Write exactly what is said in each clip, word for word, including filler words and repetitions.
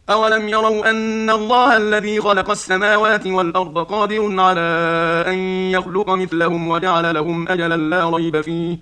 أولم يروا أن الله الذي خلق السماوات والأرض قادر على أن يخلق مثلهم وجعل لهم أجلا لا ريب فيه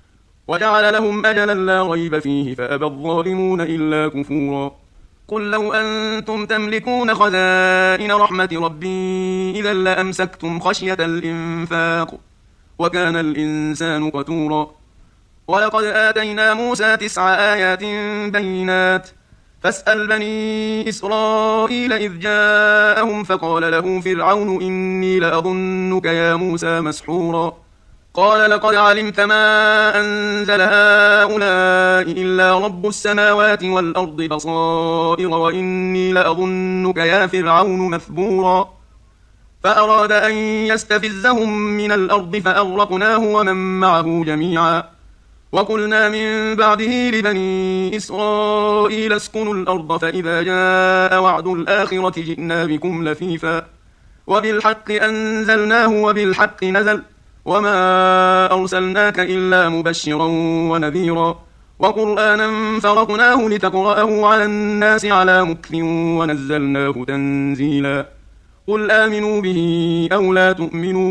وجعل لهم أجلا لا ريب فيه فأبى الظالمون إلا كفورا. قل لو أنتم تملكون خزائن رحمة ربي إذا لأمسكتم خشية الإنفاق وكان الإنسان قتورا. ولقد آتينا موسى تسع آيات بينات فاسأل بني إسرائيل إذ جاءهم فقال له فرعون إني لأظنك يا موسى مسحورا. قال لقد علمت ما أنزل هؤلاء إلا رب السماوات والأرض بصائر وإني لأظنك يا فرعون مثبورا. فأراد أن يستفزهم من الأرض فأغرقناه ومن معه جميعا. وقلنا من بعده لبني إسرائيل اسكنوا الأرض فإذا جاء وعد الآخرة جئنا بكم لفيفا وبالحق أنزلناه وبالحق نزل وما أرسلناك إلا مبشرا ونذيرا وقرآنا فرقناه لتقرأه على الناس على مكث ونزلناه تنزيلا. قل آمنوا به أو لا تؤمنوا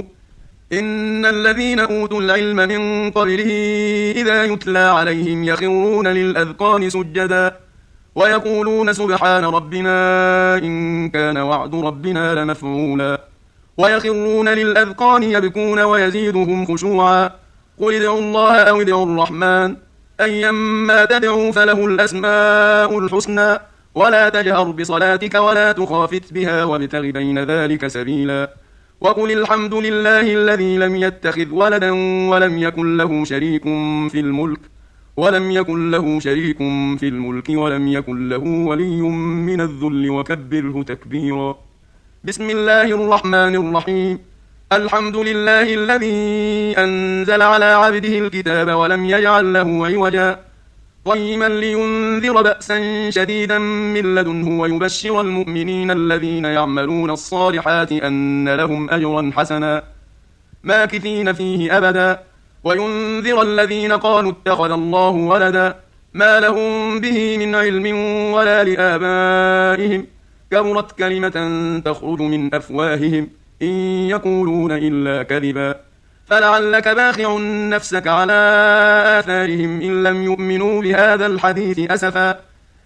إن الذين أوتوا العلم من قبله إذا يتلى عليهم يخرون للأذقان سجدا ويقولون سبحان ربنا إن كان وعد ربنا لمفعولا ويخرون للأذقان يبكون ويزيدهم خشوعا. قل ادعوا الله أو ادعوا الرحمن أيما تدعوا فله الأسماء الحسنى ولا تجهر بصلاتك ولا تخافت بها وابتغ بين ذلك سبيلا. وقل الحمد لله الذي لم يتخذ ولدا ولم يكن له شريك في الملك ولم يكن له شريك في الملك ولم يكن له ولي من الذل وكبره تكبيرا. بسم الله الرحمن الرحيم. الحمد لله الذي أنزل على عبده الكتاب ولم يجعل له عوجا قيما لينذر بأسا شديدا من لدنه ويبشر المؤمنين الذين يعملون الصالحات أن لهم أجرا حسنا ماكثين فيه أبدا وينذر الذين قالوا اتخذ الله ولدا ما لهم به من علم ولا لآبائهم كبرت كلمة تخرج من أفواههم إن يقولون إلا كذبا فلعلك باخع نفسك على آثارهم إن لم يؤمنوا بهذا الحديث أسفا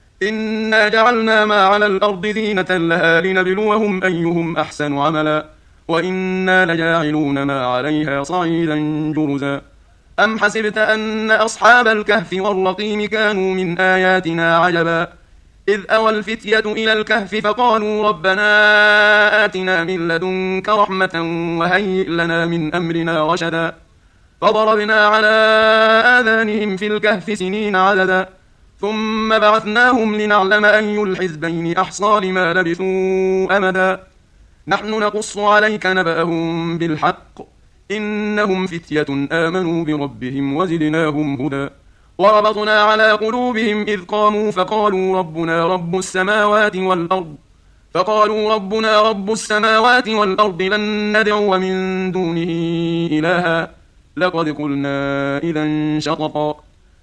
إنا جعلنا ما على الأرض زينة لها لنبلوهم أيهم أحسن عملا وإنا لجاعلون ما عليها صعيدا جرزا. أم حسبت أن أصحاب الكهف والرقيم كانوا من آياتنا عجبا إذ أوى الفتية إلى الكهف فقالوا ربنا آتنا من لدنك رحمة وهيئ لنا من أمرنا رشدا فضربنا على آذانهم في الكهف سنين عددا ثم بعثناهم لنعلم أي الحزبين أحصى لما لبثوا أمدا نحن نقص عليك نبأهم بالحق إنهم فتية آمنوا بربهم وزدناهم هدى وربطنا على قلوبهم إذ قاموا فقالوا ربنا رب السماوات والأرض فقالوا ربنا رب السماوات والأرض لن ندعو من دونه إلها لقد قلنا إذا شططا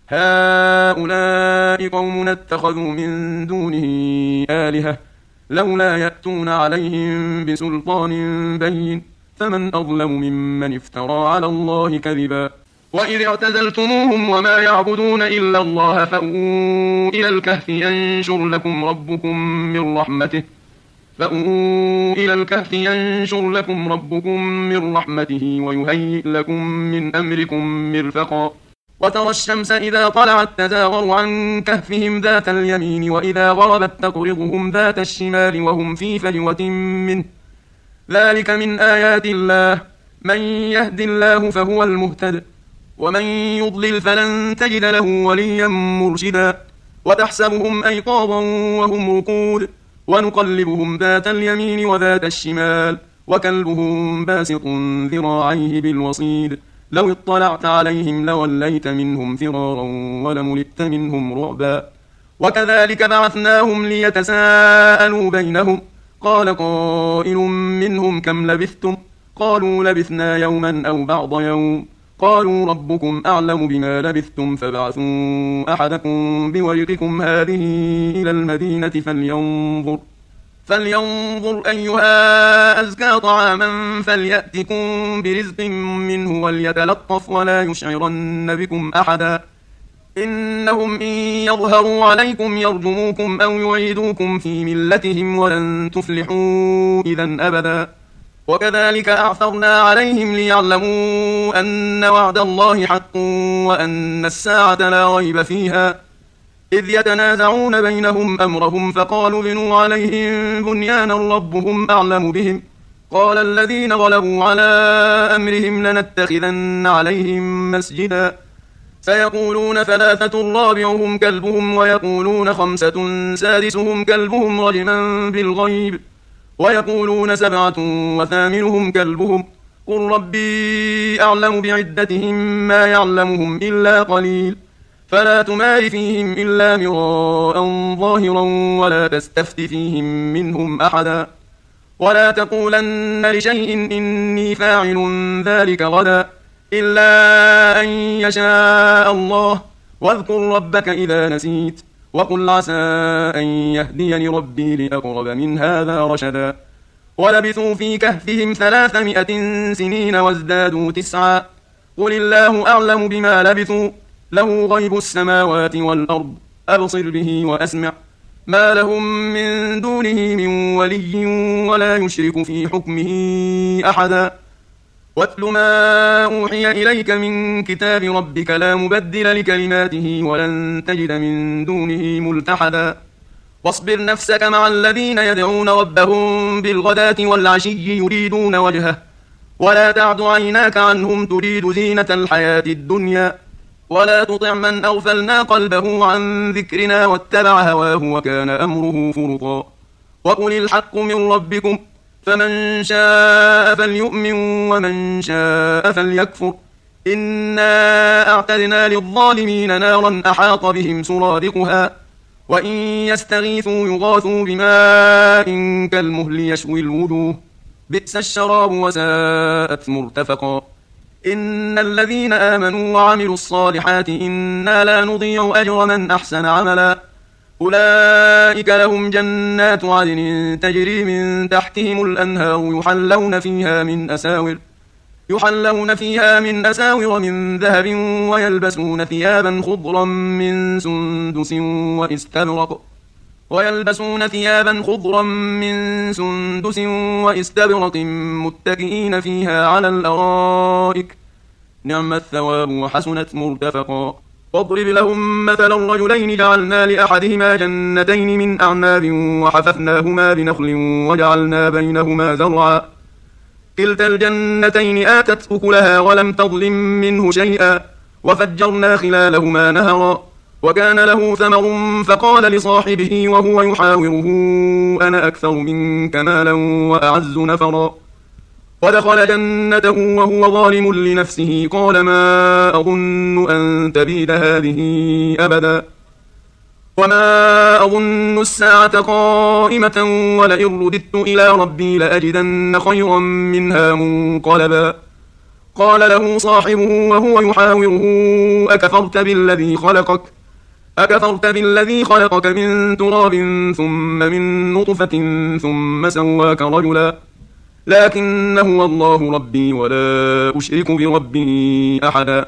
هؤلاء قومنا اتخذوا من دونه آلهة لولا يأتون عليهم بسلطان بين فمن أظلم ممن افترى على الله كذبا. وإذ اعتزلتموهم وما يعبدون إلا الله فأووا إلى الكهف ينشر لكم ربكم من رحمته فأووا إلى الكهف ينشر لكم ربكم من رحمته ويهيئ لكم من أمركم مرفقا. وترى الشمس إذا طلعت تزاور عن كهفهم ذات اليمين وإذا غربت تقرضهم ذات الشمال وهم في فجوة منه ذلك من آيات الله من يهد الله فهو المهتد ومن يضلل فلن تجد له وليا مرشدا. وتحسبهم أيقاظا وهم رقود ونقلبهم ذات اليمين وذات الشمال وكلبهم باسط ذراعيه بالوصيد لو اطلعت عليهم لوليت منهم فرارا ولملئت منهم رعبا. وكذلك بعثناهم ليتساءلوا بينهم قال قائل منهم كم لبثتم قالوا لبثنا يوما أو بعض يوم قالوا ربكم أعلم بما لبثتم فابعثوا أحدكم بورقكم هذه إلى المدينة فلينظر فلينظر أيها أزكى طعاما فليأتكم برزق منه وليتلطف ولا يشعرن بكم أحدا إنهم إن يظهروا عليكم يرجموكم أو يعيدوكم في ملتهم ولن تفلحوا إذا أبدا وكذلك أعثرنا عليهم ليعلموا أن وعد الله حق وأن الساعة لا ريب فيها إذ يتنازعون بينهم أمرهم فقالوا بنوا عليهم بنيانا ربهم أعلم بهم قال الذين غلبوا على أمرهم لنتخذن عليهم مسجدا سيقولون ثلاثة رابعهم كلبهم ويقولون خمسة سادسهم كلبهم رجما بالغيب ويقولون سبعة وثامنهم كلبهم قل ربي أعلم بعدتهم ما يعلمهم إلا قليل فلا تمار فيهم إلا مراء ظاهرا ولا تستفت فيهم منهم أحدا ولا تقولن لشيء إني فاعل ذلك غدا إلا أن يشاء الله واذكر ربك إذا نسيت وقل عسى أن يهديني ربي لأقرب من هذا رشدا ولبثوا في كهفهم ثلاثمائة سنين وازدادوا تسعا قل الله أعلم بما لبثوا له غيب السماوات والأرض أبصر به وأسمع ما لهم من دونه من ولي ولا يشرك في حكمه أحدا واتل ما أوحي إليك من كتاب ربك لا مبدل لكلماته ولن تجد من دونه ملتحدا واصبر نفسك مع الذين يدعون ربهم بالغداة والعشي يريدون وجهه ولا تعد عيناك عنهم تريد زينة الحياة الدنيا ولا تطع من أغفلنا قلبه عن ذكرنا واتبع هواه وكان أمره فرطا وقل الحق من ربكم فمن شاء فليؤمن ومن شاء فليكفر إنا أعتدنا للظالمين نارا أحاط بهم سرادقها وإن يستغيثوا يغاثوا بماء كالمهل يشوي الوجوه بئس الشراب وساءت مرتفقا إن الذين آمنوا وعملوا الصالحات إنا لا نضيع أجر من أحسن عملا أولئك لهم جنات عدن تجري من تحتهم الأنهار يحلون فيها من أساور يحلون فيها من أساور من ذهب ويلبسون ثيابا خضرا من سندس وإستبرق ويلبسون ثيابا خضرا من سندس وإستبرق متكئين فيها على الأرائك نعم الثواب وحسنت مرتفقا واضرب لهم مثلا الرجلين جعلنا لأحدهما جنتين من أعناب وحففناهما بنخل وجعلنا بينهما زرعا كلتا الجنتين آتت أكلها ولم تظلم منه شيئا وفجرنا خلالهما نهرا وكان له ثمر فقال لصاحبه وهو يحاوره أنا أكثر منك مالا وأعز نفرا ودخل جنته وهو ظالم لنفسه قال ما أظن أن تبيد هذه أبدا وما أظن الساعة قائمة ولئن رددت إلى ربي لأجدن خيرا منها منقلبا قال له صاحبه وهو يحاوره أكفرت بالذي خلقك أكفرت بالذي خلقك من تراب ثم من نطفة ثم سواك رجلا لكن هو الله ربي ولا أشرك بربي أحدا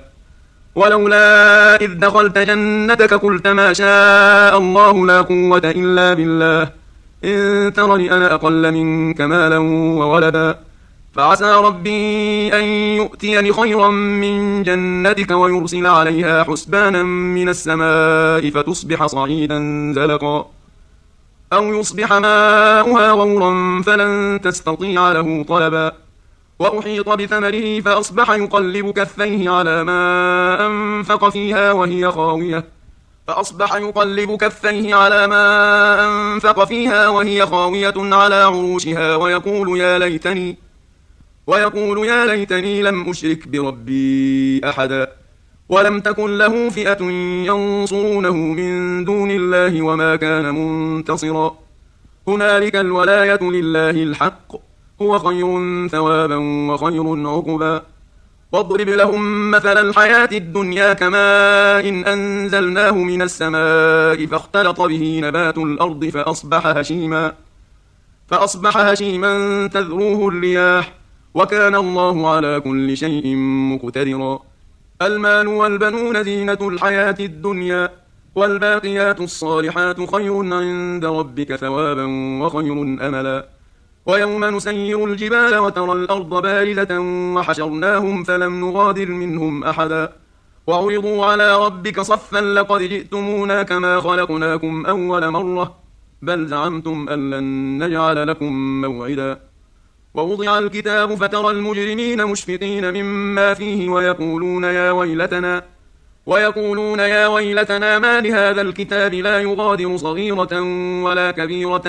ولولا إذ دخلت جنتك قلت ما شاء الله لا قوة إلا بالله إن ترني أنا أقل منك مالا وولدا فعسى ربي أن يؤتيني خيرا من جنتك ويرسل عليها حسبانا من السماء فتصبح صعيدا زلقا أو يصبح ماؤها غورا فلن تستطيع له طلبا وأحيط بثمره فأصبح يقلب كفيه على ما أنفق فيها وهي خاوية فأصبح يقلب كفيه على ما أنفق فيها وهي خاوية على عروشها ويقول يا ليتني ويقول يا ليتني لم أشرك بربي أحدا ولم تكن له فئة ينصرونه من دون الله وما كان منتصرا هنالك الولاية لله الحق هو خير ثوابا وخير عقبا واضرب لهم مثل الحياة الدنيا كماء إن أنزلناه من السماء فاختلط به نبات الأرض فأصبح هشيما فأصبح هشيما تذروه الرياح وكان الله على كل شيء مقتدرا. المال والبنون زينة الحياة الدنيا والباقيات الصالحات خير عند ربك ثوابا وخير أملا. ويوم نسير الجبال وترى الأرض بارزة وحشرناهم فلم نغادر منهم أحدا وعرضوا على ربك صفا لقد جئتمونا كما خلقناكم أول مرة بل زعمتم أن لن نجعل لكم موعدا. ووضع الكتاب فترى المجرمين مشفقين مما فيه ويقولون يا ويلتنا ويقولون يا ويلتنا ما لهذا الكتاب لا يغادر صغيرة ولا كبيرة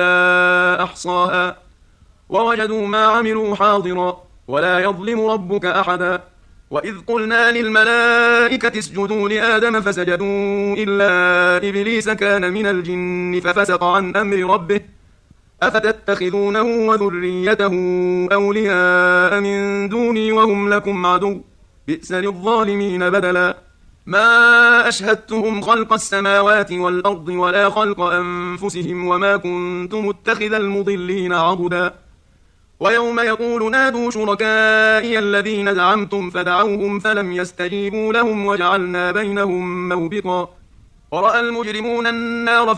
إلا أحصاها ووجدوا ما عملوا حاضرا ولا يظلم ربك أحدا. وإذ قلنا للملائكة اسجدوا لآدم فسجدوا إلا إبليس كان من الجن ففسق عن أمر ربه أفتتخذونه وذريته أولياء من دوني وهم لكم عدو بئس للظالمين بدلا. ما أشهدتهم خلق السماوات والأرض ولا خلق أنفسهم وما كنت متخذ المضلين عضدا. ويوم يقول نادوا شركائي الذين زعمتم فدعوهم فلم يستجيبوا لهم وجعلنا بينهم موبقا. ورأى المجرمون النار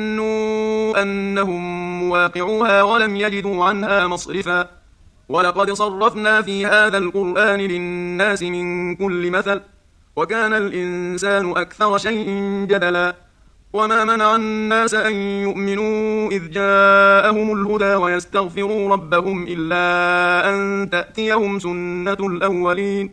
فظنوا أنهم مواقعوها ولم يجدوا عنها مصرفا. ولقد صرفنا في هذا القرآن للناس من كل مثل وكان الإنسان أكثر شيء جدلا. وما منع الناس أن يؤمنوا إذ جاءهم الهدى ويستغفروا ربهم إلا أن تأتيهم سنة الأولين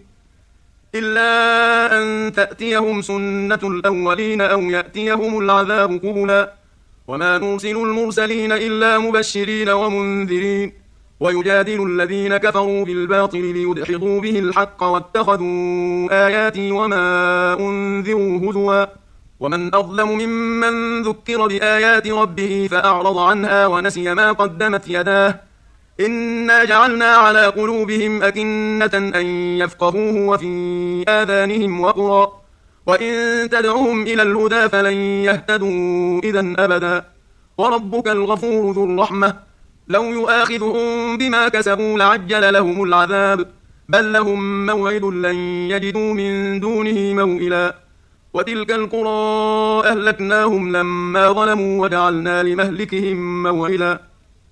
إلا أن تأتيهم سنة الأولين أو يأتيهم العذاب قبلا. وما نرسل المرسلين إلا مبشرين ومنذرين ويجادل الذين كفروا بالباطل ليدحضوا به الحق واتخذوا آياتي وما أنذروا هزوا. ومن أظلم ممن ذكر بآيات ربه فأعرض عنها ونسي ما قدمت يداه إنا جعلنا على قلوبهم أكنة أن يفقهوه وفي آذانهم وقرا وإن تدعوهم إلى الهدى فلن يهتدوا إذا أبدا. وربك الغفور ذو الرحمة لو يؤاخذهم بما كسبوا لعجل لهم العذاب بل لهم موعد لن يجدوا من دونه موئلا. وتلك القرى أهلكناهم لما ظلموا وجعلنا لمهلكهم موعدا.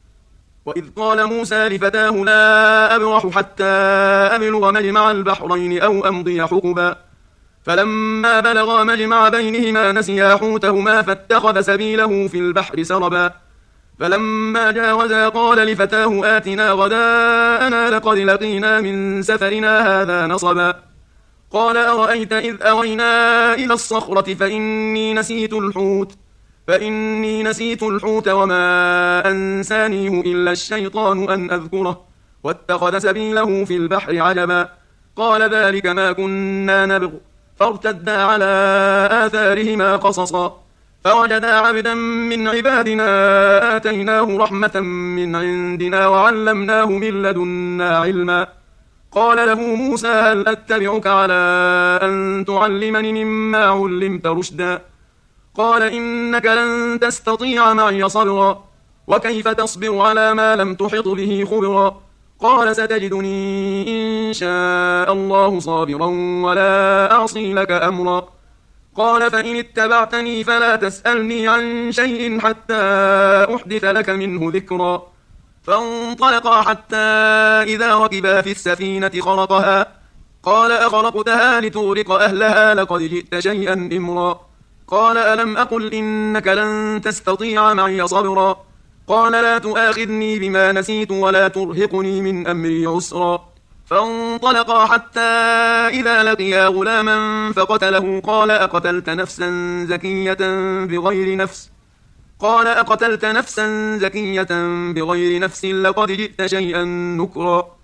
وإذ قال موسى لفتاه لا أبرح حتى أبلغ مجمع البحرين أو أمضي حقبا فلما بلغا مجمع بينهما نسيا حوتهما فاتخذ سبيله في البحر سربا. فلما جاوزا قال لفتاه آتنا غداءنا لقد لقينا من سفرنا هذا نصبا. قال أرأيت إذ أوينا إلى الصخرة فإني نسيت الحوت فإني نسيت الحوت وما أنسانيه إلا الشيطان أن أذكره واتخذ سبيله في البحر عجبا. قال ذلك ما كنا نبغ فارتدا على آثارهما قصصا فوجدا عبدا من عبادنا آتيناه رحمة من عندنا وعلمناه من لدنا علما. قال له موسى هل أتبعك على أن تعلمني مما علمت رشدا قال إنك لن تستطيع معي صبرا وكيف تصبر على ما لم تحط به خبرا. قال ستجدني إن شاء الله صابرا ولا أعصي لك أمرا. قال فإن اتبعتني فلا تسألني عن شيء حتى أحدث لك منه ذكرا. فانطلقا حتى إذا ركبا في السفينة خرقها قال أخرقتها لتغرق أهلها لقد جئت شيئا إمرا. قال ألم أقل إنك لن تستطيع معي صبرا قال لا تؤاخذني بما نسيت ولا ترهقني من أمري عسرا. فانطلقا حتى إذا لقيا غلاما فقتله قال أقتلت نفسا زكية بغير نفس قال أقتلت نفسا زكية بغير نفس لقد جئت شيئا نكرا.